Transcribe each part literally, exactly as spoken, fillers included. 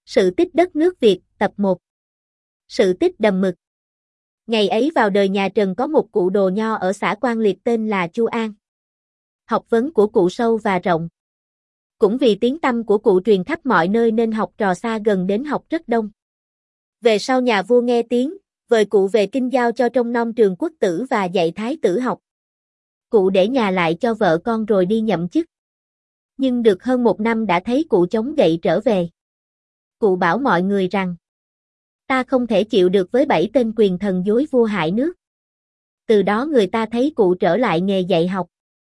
Sự tích đất nước Việt, tập một. Sự tích đầm mực. Ngày ấy vào đời nhà Trần có một cụ đồ nho ở xã Quan Liệt tên là Chu An. Học vấn của cụ sâu và rộng. Cũng vì tiếng tăm của cụ truyền khắp mọi nơi nên học trò xa gần đến học rất đông. Về sau nhà vua nghe tiếng, vời cụ về kinh giao cho trông nom trường quốc tử và dạy thái tử học. Cụ để nhà lại cho vợ con rồi đi nhậm chức. Nhưng được hơn một năm đã thấy cụ chống gậy trở về. Cụ bảo mọi người rằng, ta không thể chịu được với bảy tên quyền thần dối vua hại nước. Từ đó người ta thấy cụ trở lại nghề dạy học.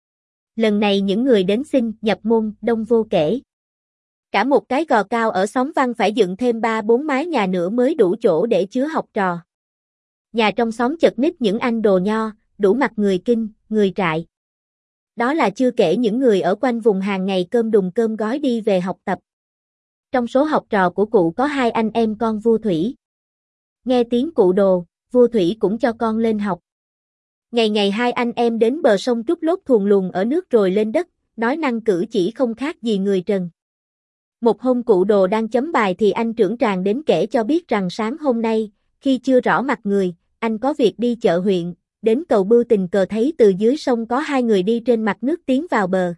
Lần này những người đến xin nhập môn đông vô kể. Cả một cái gò cao ở xóm Văn phải dựng thêm ba bốn mái nhà nữa mới đủ chỗ để chứa học trò. Nhà trong xóm chật ních những anh đồ nho, đủ mặt người Kinh, người Trại. Đó là chưa kể những người ở quanh vùng hàng ngày cơm đùng cơm gói đi về học tập. Trong số học trò của cụ có hai anh em con vua Thủy. Nghe tiếng cụ đồ, vua Thủy cũng cho con lên học. Ngày ngày hai anh em đến bờ sông trút lốt thuồng luồng ở nước rồi lên đất, nói năng cử chỉ không khác gì người Trần. Một hôm cụ đồ đang chấm bài thì anh trưởng tràng đến kể cho biết rằng sáng hôm nay, khi chưa rõ mặt người, anh có việc đi chợ huyện, đến cầu Bưu tình cờ thấy từ dưới sông có hai người đi trên mặt nước tiến vào bờ.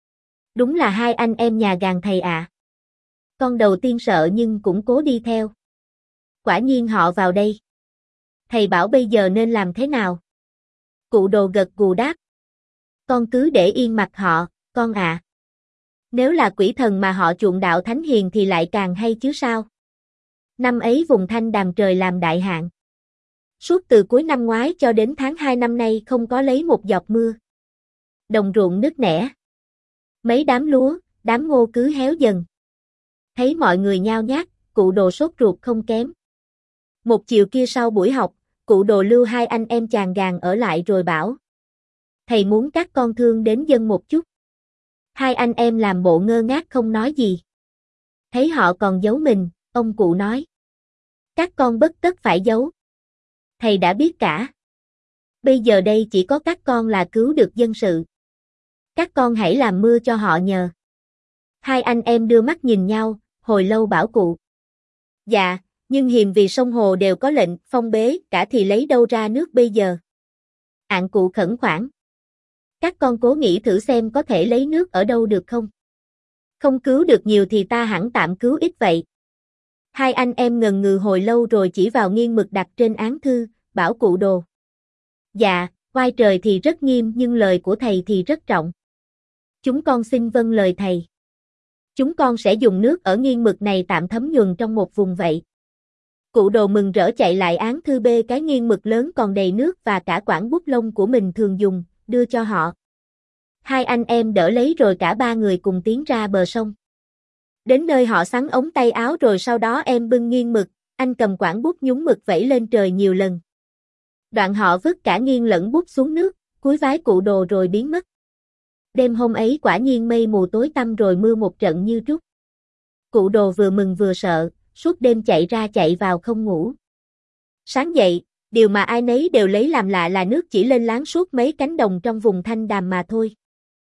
Đúng là hai anh em nhà gàn thầy ạ. À. Con đầu tiên sợ nhưng cũng cố đi theo. Quả nhiên họ vào đây. Thầy bảo bây giờ nên làm thế nào? Cụ đồ gật gù đáp. Con cứ để yên mặt họ, con ạ. À. Nếu là quỷ thần mà họ chuộng đạo thánh hiền thì lại càng hay chứ sao? Năm ấy vùng Thanh Đàm trời làm đại hạn. Suốt từ cuối năm ngoái cho đến tháng hai năm nay không có lấy một giọt mưa. Đồng ruộng nứt nẻ. Mấy đám lúa, đám ngô cứ héo dần. Thấy mọi người nhao nhác, cụ đồ sốt ruột không kém. Một chiều kia sau buổi học, cụ đồ lưu hai anh em chàng gàn ở lại rồi bảo. Thầy muốn các con thương đến dân một chút. Hai anh em làm bộ ngơ ngác không nói gì. Thấy họ còn giấu mình, ông cụ nói. Các con bất tất phải giấu. Thầy đã biết cả. Bây giờ đây chỉ có các con là cứu được dân sự. Các con hãy làm mưa cho họ nhờ. Hai anh em đưa mắt nhìn nhau, hồi lâu bảo cụ. Dạ, nhưng hiềm vì sông hồ đều có lệnh phong bế cả thì lấy đâu ra nước bây giờ. Ạng cụ khẩn khoản. Các con cố nghĩ thử xem có thể lấy nước ở đâu được không? Không cứu được nhiều thì ta hẳn tạm cứu ít vậy. Hai anh em ngần ngừ hồi lâu rồi chỉ vào nghiêng mực đặt trên án thư, bảo cụ đồ. Dạ, oai trời thì rất nghiêm nhưng lời của thầy thì rất trọng. Chúng con xin vâng lời thầy. Chúng con sẽ dùng nước ở nghiêng mực này tạm thấm nhuần trong một vùng vậy. Cụ đồ mừng rỡ chạy lại án thư bê cái nghiêng mực lớn còn đầy nước và cả quảng bút lông của mình thường dùng, đưa cho họ. Hai anh em đỡ lấy rồi cả ba người cùng tiến ra bờ sông. Đến nơi họ xắn ống tay áo rồi sau đó em bưng nghiêng mực, anh cầm quảng bút nhúng mực vẩy lên trời nhiều lần. Đoạn họ vứt cả nghiêng lẫn bút xuống nước, cúi vái cụ đồ rồi biến mất. Đêm hôm ấy quả nhiên mây mù tối tăm rồi mưa một trận như trút. Cụ đồ vừa mừng vừa sợ, suốt đêm chạy ra chạy vào không ngủ. Sáng dậy, điều mà ai nấy đều lấy làm lạ là nước chỉ lên láng suốt mấy cánh đồng trong vùng Thanh Đàm mà thôi.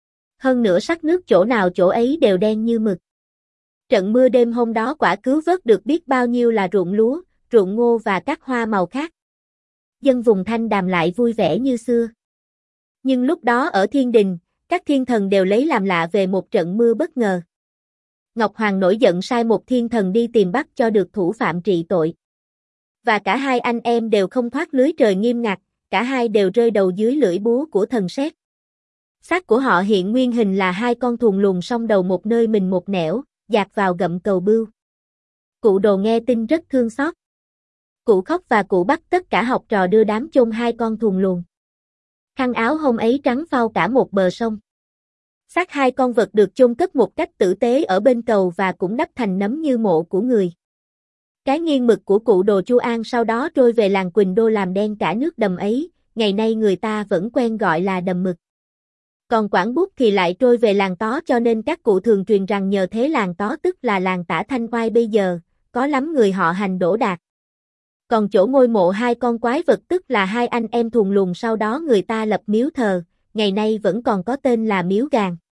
Hơn nữa sắc nước chỗ nào chỗ ấy đều đen như mực. Trận mưa đêm hôm đó quả cứu vớt được biết bao nhiêu là ruộng lúa, ruộng ngô và các hoa màu khác. Dân vùng Thanh Đàm lại vui vẻ như xưa. Nhưng lúc đó ở thiên đình, các thiên thần đều lấy làm lạ về một trận mưa bất ngờ. Ngọc Hoàng nổi giận sai một thiên thần đi tìm bắt cho được thủ phạm trị tội. Và cả hai anh em đều không thoát lưới trời nghiêm ngặt, cả hai đều rơi đầu dưới lưỡi búa của thần sét. Xác của họ hiện nguyên hình là hai con thuồng luồng song đầu một nơi mình một nẻo, dạt vào gậm cầu Bưu. Cụ đồ nghe tin rất thương xót. Cụ khóc và cụ bắt tất cả học trò đưa đám chôn hai con thuồng luồng. Khăn áo hôm ấy trắng phau cả một bờ sông. Xác hai con vật được chôn cất một cách tử tế ở bên cầu và cũng đắp thành nấm như mộ của người. Cái nghiêng mực của cụ đồ Chu An sau đó trôi về làng Quỳnh Đô làm đen cả nước đầm ấy, ngày nay người ta vẫn quen gọi là đầm mực. Còn quảng bút thì lại trôi về làng Tó cho nên các cụ thường truyền rằng nhờ thế làng Tó tức là làng Tả Thanh Oai bây giờ, có lắm người họ hành đổ đạt. Còn chỗ ngôi mộ hai con quái vật tức là hai anh em thuồng luồng sau đó người ta lập miếu thờ, ngày nay vẫn còn có tên là miếu Gàn.